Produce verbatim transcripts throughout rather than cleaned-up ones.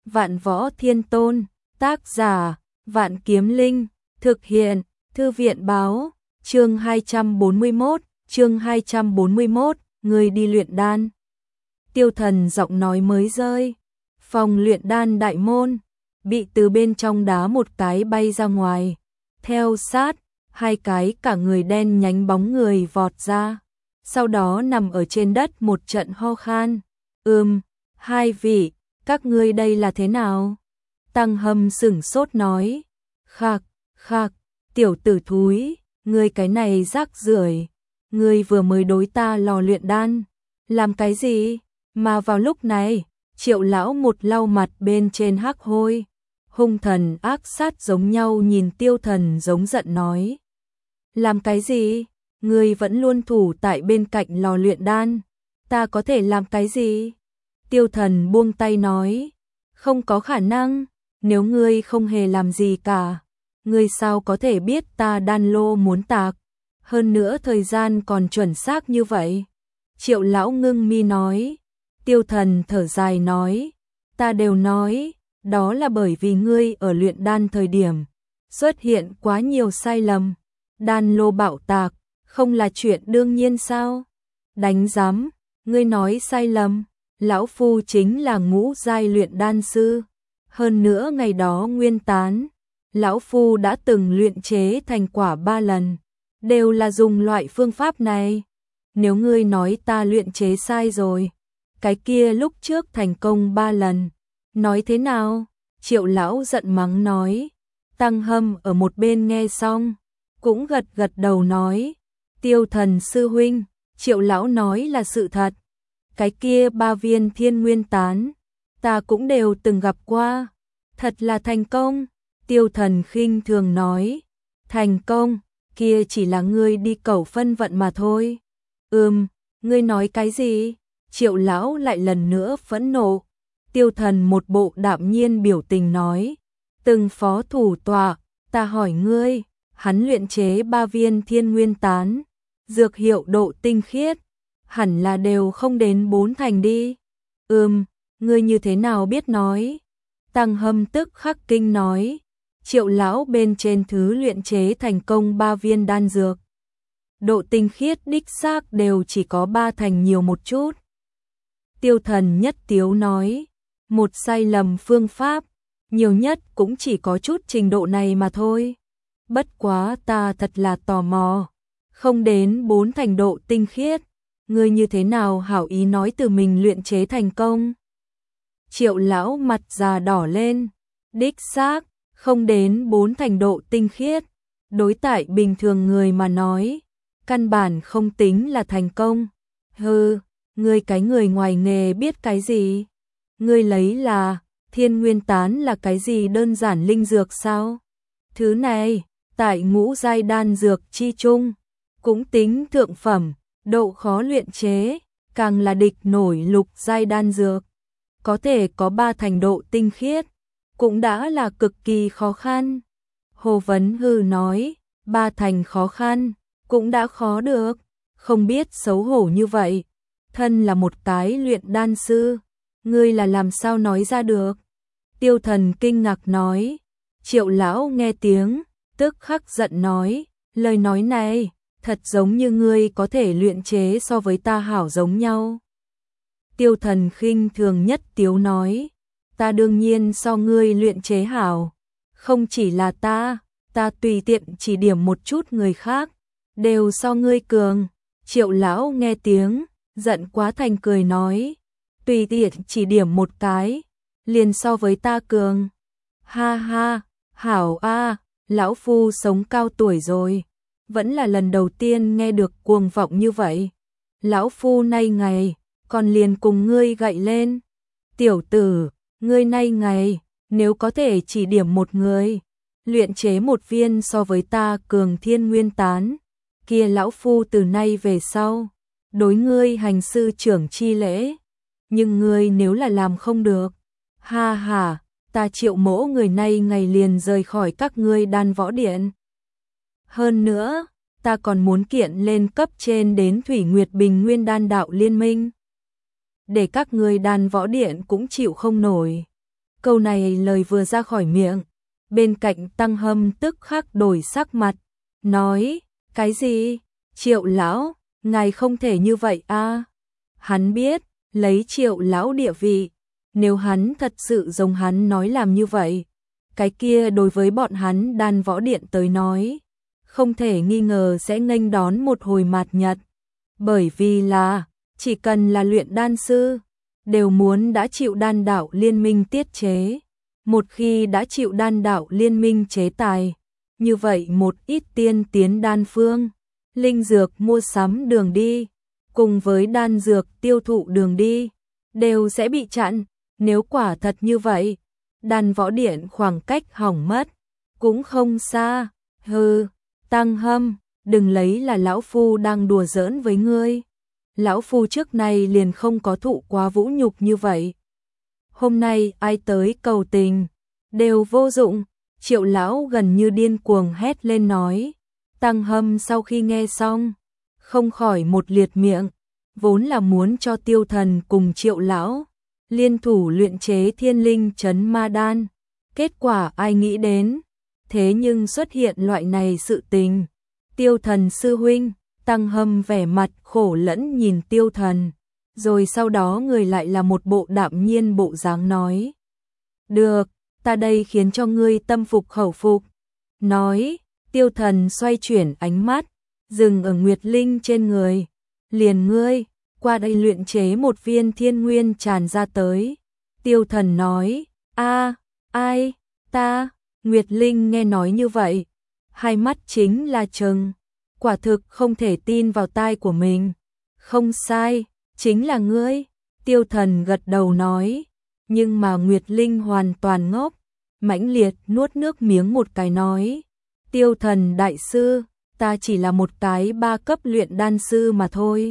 Vạn Võ Thiên Tôn, tác giả, Vạn Kiếm Linh, thực hiện, Thư viện báo, chương hai trăm bốn mươi mốt, chương hai trăm bốn mươi mốt, người đi luyện đan. Tiêu Thần giọng nói mới rơi, phòng luyện đan đại môn, bị từ bên trong đá một cái bay ra ngoài, theo sát, hai cái cả người đen nhánh bóng người vọt ra, sau đó nằm ở trên đất một trận ho khan. Ừm, hai vị, các ngươi đây là thế nào? Tăng Hâm sửng sốt nói, khạc, khạc, tiểu tử thúi, ngươi cái này rác rưởi, ngươi vừa mới đối ta lò luyện đan, làm cái gì? Mà vào lúc này, Triệu lão một lau mặt bên trên hắc hôi, hung thần ác sát giống nhau nhìn Tiêu Thần giống giận nói, làm cái gì? Ngươi vẫn luôn thủ tại bên cạnh lò luyện đan, ta có thể làm cái gì? Tiêu Thần buông tay nói, không có khả năng, nếu ngươi không hề làm gì cả, ngươi sao có thể biết ta đan lô muốn tạc, hơn nữa thời gian còn chuẩn xác như vậy. Triệu lão ngưng mi nói. Tiêu Thần thở dài nói, ta đều nói, đó là bởi vì ngươi ở luyện đan thời điểm xuất hiện quá nhiều sai lầm, đan lô bạo tạc, không là chuyện đương nhiên sao? Đánh giám, ngươi nói sai lầm, lão phu chính là ngũ giai luyện đan sư, hơn nữa ngày đó nguyên tán, lão phu đã từng luyện chế thành quả ba lần, đều là dùng loại phương pháp này. Nếu ngươi nói ta luyện chế sai rồi, cái kia lúc trước thành công ba lần, nói thế nào? Triệu lão giận mắng nói. Tăng Hâm ở một bên nghe xong, cũng gật gật đầu nói, Tiêu Thần sư huynh, Triệu lão nói là sự thật. Cái kia ba viên thiên nguyên tán, ta cũng đều từng gặp qua, thật là thành công. Tiêu Thần khinh thường nói, thành công, kia chỉ là ngươi đi cầu phân vận mà thôi. Ừm, ngươi nói cái gì? Triệu lão lại lần nữa phẫn nộ. Tiêu Thần một bộ đạm nhiên biểu tình nói, từng phó thủ tọa, ta hỏi ngươi, hắn luyện chế ba viên thiên nguyên tán, dược hiệu độ tinh khiết, hẳn là đều không đến bốn thành đi. Ừm, ngươi như thế nào biết nói? Tăng Hâm tức khắc kinh nói, Triệu lão bên trên thứ luyện chế thành công ba viên đan dược, độ tinh khiết đích xác đều chỉ có ba thành nhiều một chút. Tiêu Thần nhất tiếu nói, một sai lầm phương pháp, nhiều nhất cũng chỉ có chút trình độ này mà thôi. Bất quá ta thật là tò mò, không đến bốn thành độ tinh khiết, ngươi như thế nào hảo ý nói từ mình luyện chế thành công? Triệu lão mặt già đỏ lên, đích xác, không đến bốn thành độ tinh khiết, đối tại bình thường người mà nói, căn bản không tính là thành công. Hừ, ngươi cái người ngoài nghề biết cái gì? Ngươi lấy là thiên nguyên tán là cái gì đơn giản linh dược sao? Thứ này, tại ngũ giai đan dược chi chung, cũng tính thượng phẩm, độ khó luyện chế, càng là địch nổi lục giai đan dược. Có thể có ba thành độ tinh khiết, cũng đã là cực kỳ khó khăn. Hồ Vấn Hư nói, ba thành khó khăn, cũng đã khó được, không biết xấu hổ như vậy. Thân là một cái luyện đan sư, ngươi là làm sao nói ra được? Tiêu Thần kinh ngạc nói. Triệu lão nghe tiếng, tức khắc giận nói, lời nói này, thật giống như ngươi có thể luyện chế so với ta hảo giống nhau. Tiêu Thần khinh thường nhất tiếu nói, ta đương nhiên so ngươi luyện chế hảo, không chỉ là ta, ta tùy tiện chỉ điểm một chút người khác, đều so ngươi cường. Triệu lão nghe tiếng, giận quá thành cười nói, tùy tiện chỉ điểm một cái, liền so với ta cường. Ha ha, hảo a, lão phu sống cao tuổi rồi, vẫn là lần đầu tiên nghe được cuồng vọng như vậy. Lão phu nay ngày, còn liền cùng ngươi gậy lên. Tiểu tử, ngươi nay ngày, nếu có thể chỉ điểm một người, luyện chế một viên so với ta cường thiên nguyên tán, kia lão phu từ nay về sau, đối ngươi hành sư trưởng chi lễ. Nhưng ngươi nếu là làm không được, ha ha, ta Triệu mỗ người nay ngày liền rời khỏi các ngươi đan võ điện. Hơn nữa, ta còn muốn kiện lên cấp trên đến Thủy Nguyệt Bình Nguyên đan đạo liên minh, để các ngươi đan võ điện cũng chịu không nổi. Câu này lời vừa ra khỏi miệng, bên cạnh Tăng Hâm tức khắc đổi sắc mặt, nói, cái gì? Triệu lão, ngài không thể như vậy a. Hắn biết, lấy Triệu lão địa vị, nếu hắn thật sự giống hắn nói làm như vậy, cái kia đối với bọn hắn Đan Võ Điện tới nói, không thể nghi ngờ sẽ nghênh đón một hồi mạt nhật. Bởi vì là, chỉ cần là luyện đan sư, đều muốn đã chịu đan đạo liên minh tiết chế. Một khi đã chịu đan đạo liên minh chế tài, như vậy một ít tiên tiến đan phương, linh dược mua sắm đường đi, cùng với đan dược tiêu thụ đường đi, đều sẽ bị chặn. Nếu quả thật như vậy, Đan Võ Điện khoảng cách hỏng mất, cũng không xa. Hừ, Tăng Hâm, đừng lấy là lão phu đang đùa giỡn với ngươi. Lão phu trước này liền không có thụ quá vũ nhục như vậy. Hôm nay ai tới cầu tình, đều vô dụng. Triệu lão gần như điên cuồng hét lên nói. Tăng Hâm sau khi nghe xong, không khỏi một liệt miệng, vốn là muốn cho Tiêu Thần cùng Triệu lão liên thủ luyện chế Thiên Linh Chấn Ma Đan. Kết quả ai nghĩ đến, thế nhưng xuất hiện loại này sự tình. Tiêu Thần sư huynh, Tăng Hâm vẻ mặt khổ lẫn nhìn Tiêu Thần, rồi sau đó người lại là một bộ đạm nhiên bộ dáng nói. Được, ta đây khiến cho ngươi tâm phục khẩu phục. Nói, Tiêu Thần xoay chuyển ánh mắt, dừng ở Nguyệt Linh trên người. Liền ngươi, qua đây luyện chế một viên thiên nguyên tràn ra tới. Tiêu Thần nói, a, ai, ta. Nguyệt Linh nghe nói như vậy, hai mắt chính là trừng, quả thực không thể tin vào tai của mình. Không sai, chính là ngươi. Tiêu Thần gật đầu nói, nhưng mà Nguyệt Linh hoàn toàn ngốc, mãnh liệt nuốt nước miếng một cái nói, Tiêu Thần đại sư, ta chỉ là một cái ba cấp luyện đan sư mà thôi.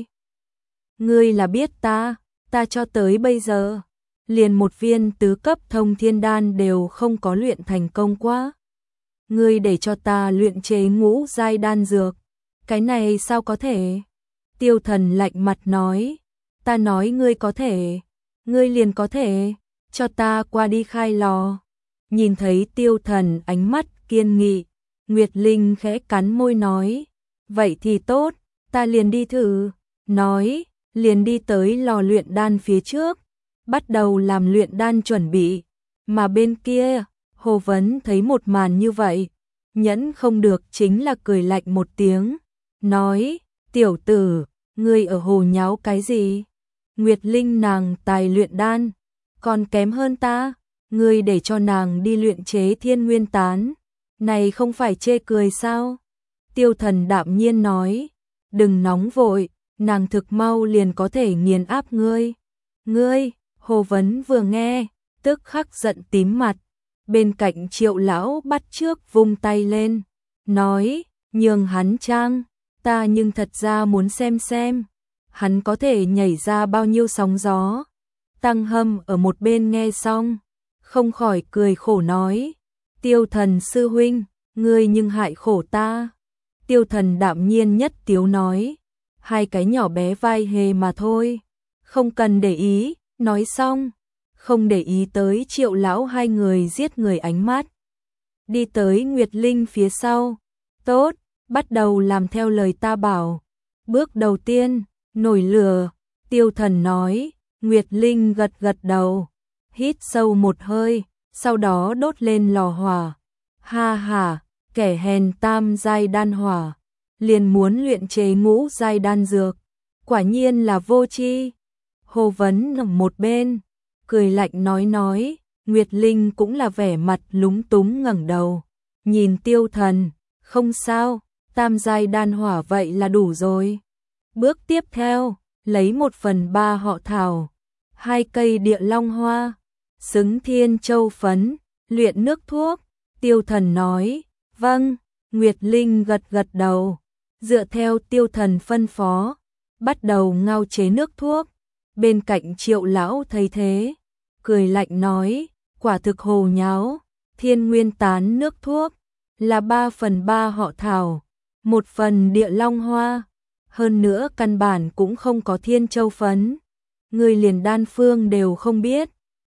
Ngươi là biết ta, ta cho tới bây giờ, liền một viên tứ cấp thông thiên đan đều không có luyện thành công quá. Ngươi để cho ta luyện chế ngũ giai đan dược, cái này sao có thể? Tiêu Thần lạnh mặt nói, ta nói ngươi có thể, ngươi liền có thể, cho ta qua đi khai lò. Nhìn thấy Tiêu Thần ánh mắt kiên nghị, Nguyệt Linh khẽ cắn môi nói, vậy thì tốt, ta liền đi thử. Nói, liền đi tới lò luyện đan phía trước, bắt đầu làm luyện đan chuẩn bị. Mà bên kia, Hồ Vấn thấy một màn như vậy, nhẫn không được chính là cười lạnh một tiếng, nói, tiểu tử, ngươi ở hồ nháo cái gì? Nguyệt Linh nàng tài luyện đan, còn kém hơn ta, ngươi để cho nàng đi luyện chế thiên nguyên tán, này không phải chê cười sao? Tiêu Thần đạm nhiên nói, đừng nóng vội, nàng thực mau liền có thể nghiền áp ngươi. Ngươi, Hồ Vấn vừa nghe, tức khắc giận tím mặt, bên cạnh Triệu lão bắt trước vung tay lên, nói, nhường hắn trang, ta nhưng thật ra muốn xem xem, hắn có thể nhảy ra bao nhiêu sóng gió. Tăng Hâm ở một bên nghe xong, không khỏi cười khổ nói, Tiêu Thần sư huynh, ngươi nhưng hại khổ ta. Tiêu Thần đạm nhiên nhất tiếu nói, hai cái nhỏ bé vai hề mà thôi, không cần để ý. Nói xong, không để ý tới Triệu lão hai người giết người ánh mắt, đi tới Nguyệt Linh phía sau. Tốt, bắt đầu làm theo lời ta bảo. Bước đầu tiên, nổi lửa. Tiêu Thần nói. Nguyệt Linh gật gật đầu, hít sâu một hơi, sau đó đốt lên lò hỏa. Ha ha, kẻ hèn tam giai đan hỏa, liền muốn luyện chế ngũ giai đan dược, quả nhiên là vô tri. Hồ Vấn ở một bên, cười lạnh nói nói, Nguyệt Linh cũng là vẻ mặt lúng túng ngẩng đầu, nhìn Tiêu Thần, không sao, tam giai đan hỏa vậy là đủ rồi. Bước tiếp theo, lấy một phần ba họ thảo, hai cây địa long hoa, xứng thiên châu phấn, luyện nước thuốc. Tiêu Thần nói, vâng. Nguyệt Linh gật gật đầu, dựa theo Tiêu Thần phân phó, bắt đầu ngao chế nước thuốc. Bên cạnh Triệu lão thấy thế, cười lạnh nói, quả thực hồ nháo, thiên nguyên tán nước thuốc, là ba phần ba họ thảo, một phần địa long hoa, hơn nữa căn bản cũng không có thiên châu phấn. Người liền đan phương đều không biết,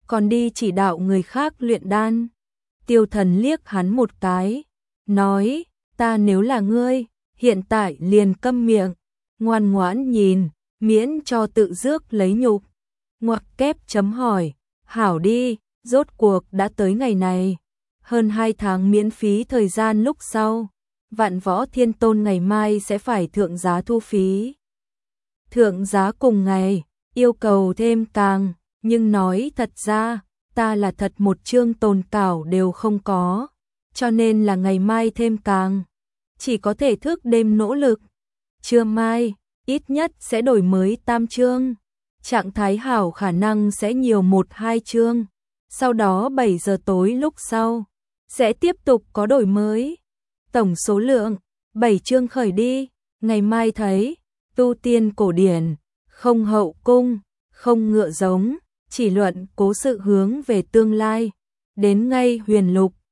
còn đi chỉ đạo người khác luyện đan. Tiêu Thần liếc hắn một cái, nói, ta nếu là ngươi, hiện tại liền câm miệng, ngoan ngoãn nhìn, miễn cho tự rước lấy nhục. Ngoặc kép chấm hỏi, hảo đi, rốt cuộc đã tới ngày này. Hơn hai tháng miễn phí thời gian lúc sau, Vạn Võ Thiên Tôn ngày mai sẽ phải thượng giá thu phí. Thượng giá cùng ngày, yêu cầu thêm càng, nhưng nói thật ra, ta là thật một chương tồn cảo đều không có, cho nên là ngày mai thêm càng, chỉ có thể thức đêm nỗ lực. Trưa mai, ít nhất sẽ đổi mới tam chương, trạng thái hảo khả năng sẽ nhiều một hai chương, sau đó bảy giờ tối lúc sau, sẽ tiếp tục có đổi mới. Tổng số lượng, bảy chương khởi đi, ngày mai thấy, tu tiên cổ điển, không hậu cung, không ngựa giống, chỉ luận cố sự hướng về tương lai, đến ngay huyền lục.